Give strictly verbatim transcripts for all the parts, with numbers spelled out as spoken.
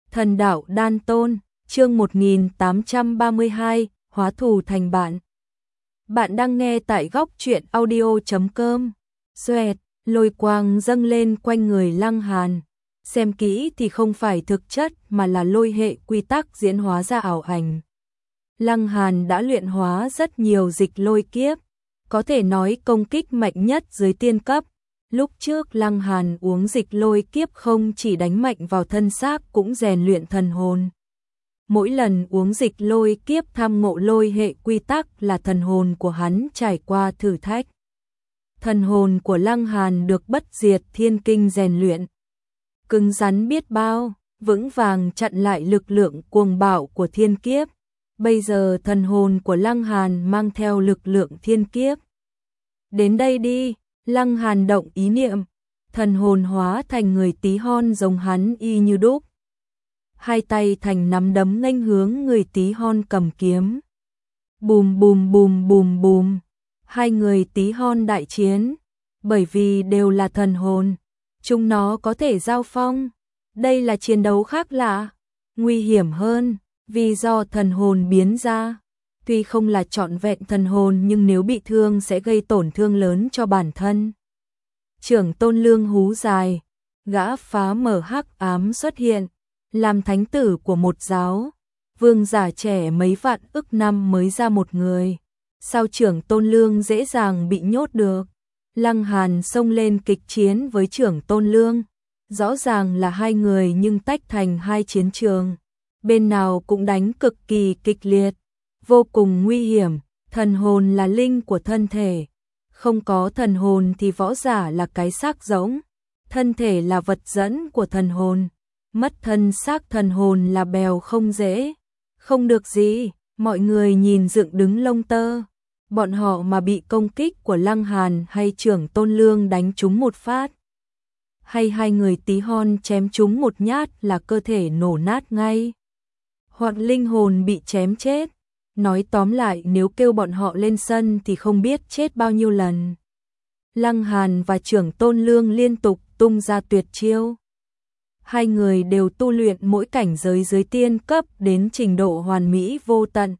Thần đạo đan tôn, chương một nghìn tám trăm ba mươi hai, hóa thù thành bạn. Bạn đang nghe tại góc truyện audio chấm com. Xoẹt, lôi quang dâng lên quanh người Lăng Hàn. Xem kỹ thì không phải thực chất mà là lôi hệ quy tắc diễn hóa ra ảo ảnh. Lăng Hàn đã luyện hóa rất nhiều dịch lôi kiếp, có thể nói công kích mạnh nhất dưới tiên cấp. Lúc trước Lăng Hàn uống dịch lôi kiếp không chỉ đánh mạnh vào thân xác cũng rèn luyện thần hồn. Mỗi lần uống dịch lôi kiếp tham ngộ lôi hệ quy tắc là thần hồn của hắn trải qua thử thách. Thần hồn của Lăng Hàn được bất diệt thiên kinh rèn luyện. Cứng rắn biết bao, vững vàng chặn lại lực lượng cuồng bạo của thiên kiếp. Bây giờ thần hồn của Lăng Hàn mang theo lực lượng thiên kiếp. Đến đây đi. Lăng Hàn động ý niệm, thần hồn hóa thành người tí hon giống hắn y như đúc. Hai tay thành nắm đấm nghênh hướng người tí hon cầm kiếm. Bùm bùm bùm bùm bùm, hai người tí hon đại chiến, bởi vì đều là thần hồn, chúng nó có thể giao phong. Đây là chiến đấu khác lạ, nguy hiểm hơn, vì do thần hồn biến ra. Tuy không là trọn vẹn thần hồn nhưng nếu bị thương sẽ gây tổn thương lớn cho bản thân. Trưởng Tôn Lương hú dài, gã phá mở hắc ám xuất hiện, làm thánh tử của một giáo, vương giả trẻ mấy vạn ức năm mới ra một người. Sao Trưởng Tôn Lương dễ dàng bị nhốt được? Lăng Hàn xông lên kịch chiến với Trưởng Tôn Lương, rõ ràng là hai người nhưng tách thành hai chiến trường, bên nào cũng đánh cực kỳ kịch liệt. Vô cùng nguy hiểm, thần hồn là linh của thân thể. Không có thần hồn thì võ giả là cái xác rỗng. Thân thể là vật dẫn của thần hồn. Mất thân xác thần hồn là bèo không dễ. Không được gì, mọi người nhìn dựng đứng lông tơ. Bọn họ mà bị công kích của Lăng Hàn hay Trưởng Tôn Lương đánh trúng một phát. Hay hai người tí hon chém trúng một nhát là cơ thể nổ nát ngay. Hoặc linh hồn bị chém chết. Nói tóm lại nếu kêu bọn họ lên sân thì không biết chết bao nhiêu lần. Lăng Hàn và Trưởng Tôn Lương liên tục tung ra tuyệt chiêu. Hai người đều tu luyện mỗi cảnh giới dưới tiên cấp đến trình độ hoàn mỹ vô tận.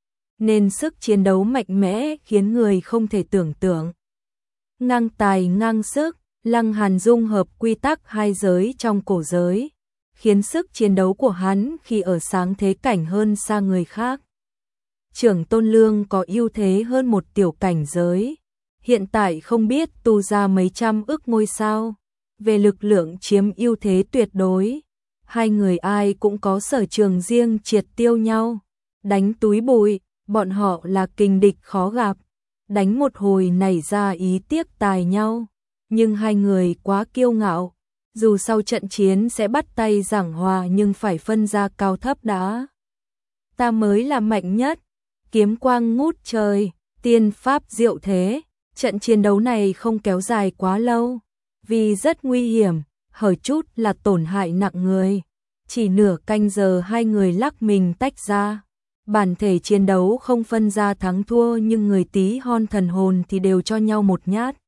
Nên sức chiến đấu mạnh mẽ khiến người không thể tưởng tượng. Ngang tài ngang sức, Lăng Hàn dung hợp quy tắc hai giới trong cổ giới, khiến sức chiến đấu của hắn khi ở sáng thế cảnh hơn xa người khác. Trưởng Tôn Lương có ưu thế hơn một tiểu cảnh giới, hiện tại không biết tu ra mấy trăm ức ngôi sao, về lực lượng chiếm ưu thế tuyệt đối. Hai người ai cũng có sở trường riêng triệt tiêu nhau, đánh túi bụi, bọn họ là kình địch khó gặp, đánh một hồi nảy ra ý tiếc tài nhau, nhưng hai người quá kiêu ngạo, dù sau trận chiến sẽ bắt tay giảng hòa nhưng phải phân ra cao thấp đã. Ta mới là mạnh nhất. Kiếm quang ngút trời, tiên pháp diệu thế, trận chiến đấu này không kéo dài quá lâu, vì rất nguy hiểm, hở chút là tổn hại nặng người. Chỉ nửa canh giờ hai người lắc mình tách ra, bản thể chiến đấu không phân ra thắng thua nhưng người tí hon thần hồn thì đều cho nhau một nhát.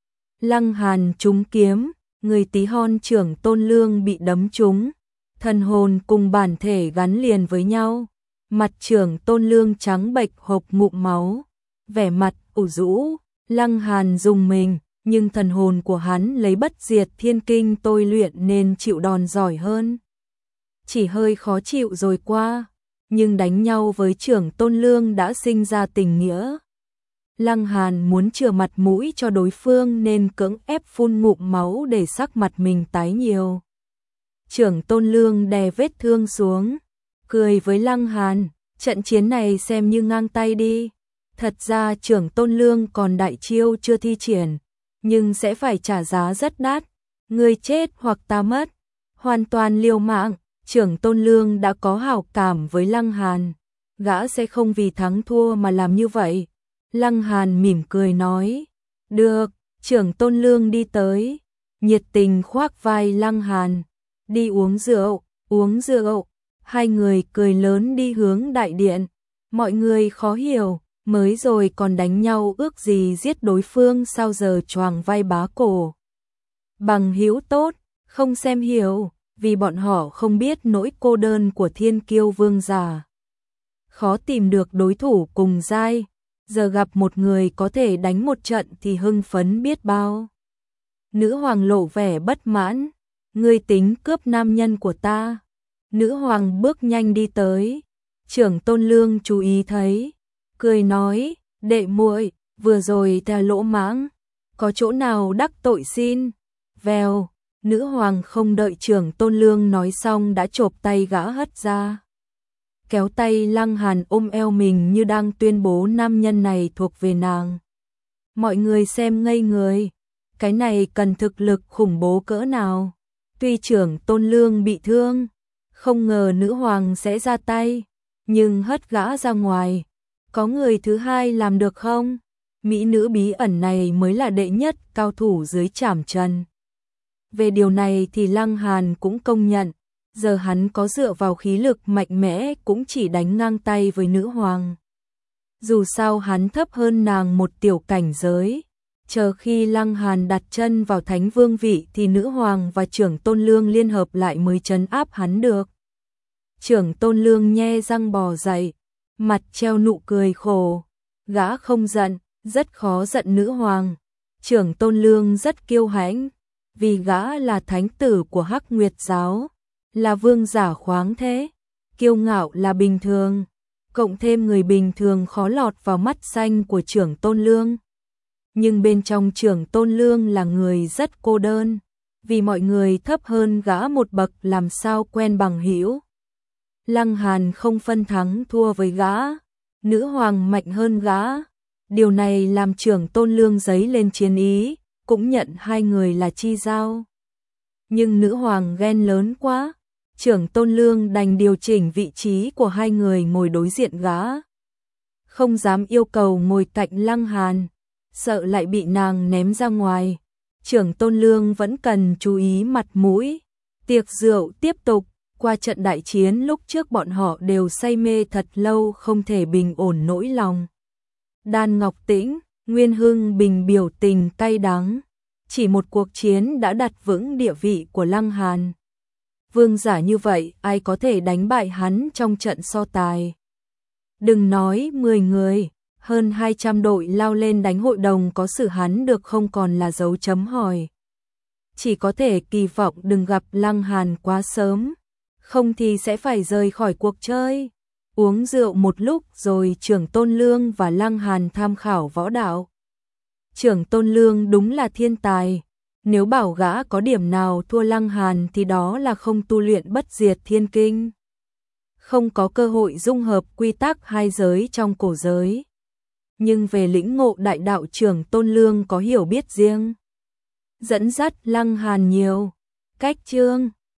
Lăng Hàn trúng kiếm, người tí hon Trưởng Tôn Lương bị đấm trúng, thần hồn cùng bản thể gắn liền với nhau. Mặt Trưởng Tôn Lương trắng bệch hộc ngụm máu, vẻ mặt ủ rũ. Lăng Hàn dùng mình, nhưng thần hồn của hắn lấy bất diệt thiên kinh tôi luyện nên chịu đòn giỏi hơn. Chỉ hơi khó chịu rồi qua, nhưng đánh nhau với Trưởng Tôn Lương đã sinh ra tình nghĩa. Lăng Hàn muốn chừa mặt mũi cho đối phương nên cưỡng ép phun ngụm máu để sắc mặt mình tái nhiều. Trưởng Tôn Lương đè vết thương xuống, cười với Lăng Hàn, trận chiến này xem như ngang tay đi. Thật ra Trưởng Tôn Lương còn đại chiêu chưa thi triển, nhưng sẽ phải trả giá rất đắt. Người chết hoặc ta mất, hoàn toàn liều mạng. Trưởng Tôn Lương đã có hảo cảm với Lăng Hàn, gã sẽ không vì thắng thua mà làm như vậy. Lăng Hàn mỉm cười nói, được. Trưởng Tôn Lương đi tới, nhiệt tình khoác vai Lăng Hàn, đi uống rượu, uống rượu. Hai người cười lớn đi hướng đại điện. Mọi người khó hiểu, mới rồi còn đánh nhau ước gì giết đối phương sao giờ choàng vai bá cổ. Bằng hữu tốt, không xem hiểu, vì bọn họ không biết nỗi cô đơn của thiên kiêu vương giả. Khó tìm được đối thủ cùng giai, giờ gặp một người có thể đánh một trận thì hưng phấn biết bao. Nữ hoàng lộ vẻ bất mãn, ngươi tính cướp nam nhân của ta. Nữ hoàng bước nhanh đi tới, Trưởng Tôn Lương chú ý thấy, cười nói, đệ muội, vừa rồi ta lỗ mãng, có chỗ nào đắc tội xin. Vèo, nữ hoàng không đợi Trưởng Tôn Lương nói xong đã chộp tay gã hất ra. Kéo tay Lăng Hàn ôm eo mình như đang tuyên bố nam nhân này thuộc về nàng. Mọi người xem ngây người, cái này cần thực lực khủng bố cỡ nào. Tuy Trưởng Tôn Lương bị thương, không ngờ nữ hoàng sẽ ra tay, nhưng hất gã ra ngoài. Có người thứ hai làm được không? Mỹ nữ bí ẩn này mới là đệ nhất cao thủ dưới trảm trần. Về điều này thì Lăng Hàn cũng công nhận, giờ hắn có dựa vào khí lực mạnh mẽ cũng chỉ đánh ngang tay với nữ hoàng. Dù sao hắn thấp hơn nàng một tiểu cảnh giới, chờ khi Lăng Hàn đặt chân vào thánh vương vị thì nữ hoàng và Trưởng Tôn Lương liên hợp lại mới trấn áp hắn được. Trưởng Tôn Lương nhe răng bò dậy, mặt treo nụ cười khổ, gã không giận, rất khó giận nữ hoàng. Trưởng Tôn Lương rất kiêu hãnh, vì gã là thánh tử của Hắc Nguyệt giáo, là vương giả khoáng thế, kiêu ngạo là bình thường, cộng thêm người bình thường khó lọt vào mắt xanh của Trưởng Tôn Lương. Nhưng bên trong Trưởng Tôn Lương là người rất cô đơn, vì mọi người thấp hơn gã một bậc làm sao quen bằng hữu. Lăng Hàn không phân thắng thua với gã, nữ hoàng mạnh hơn gã. Điều này làm Trưởng Tôn Lương giấy lên chiến ý, cũng nhận hai người là chi giao. Nhưng nữ hoàng ghen lớn quá, Trưởng Tôn Lương đành điều chỉnh vị trí của hai người ngồi đối diện gã. Không dám yêu cầu ngồi cạnh Lăng Hàn, sợ lại bị nàng ném ra ngoài. Trưởng Tôn Lương vẫn cần chú ý mặt mũi. Tiệc rượu tiếp tục, qua trận đại chiến lúc trước bọn họ đều say mê thật lâu không thể bình ổn nỗi lòng. Đan Ngọc Tĩnh, Nguyên Hưng Bình biểu tình cay đắng, chỉ một cuộc chiến đã đặt vững địa vị của Lăng Hàn. Vương giả như vậy ai có thể đánh bại hắn trong trận so tài. Đừng nói mười người, hơn hai trăm đội lao lên đánh hội đồng có xử hắn được không còn là dấu chấm hỏi. Chỉ có thể kỳ vọng đừng gặp Lăng Hàn quá sớm, không thì sẽ phải rời khỏi cuộc chơi. Uống rượu một lúc rồi Trưởng Tôn Lương và Lăng Hàn tham khảo võ đạo. Trưởng Tôn Lương đúng là thiên tài, nếu bảo gã có điểm nào thua Lăng Hàn thì đó là không tu luyện bất diệt thiên kinh. Không có cơ hội dung hợp quy tắc hai giới trong cổ giới. Nhưng về lĩnh ngộ đại đạo Trưởng Tôn Lương có hiểu biết riêng. Dẫn dắt Lăng Hàn nhiều. Cách chương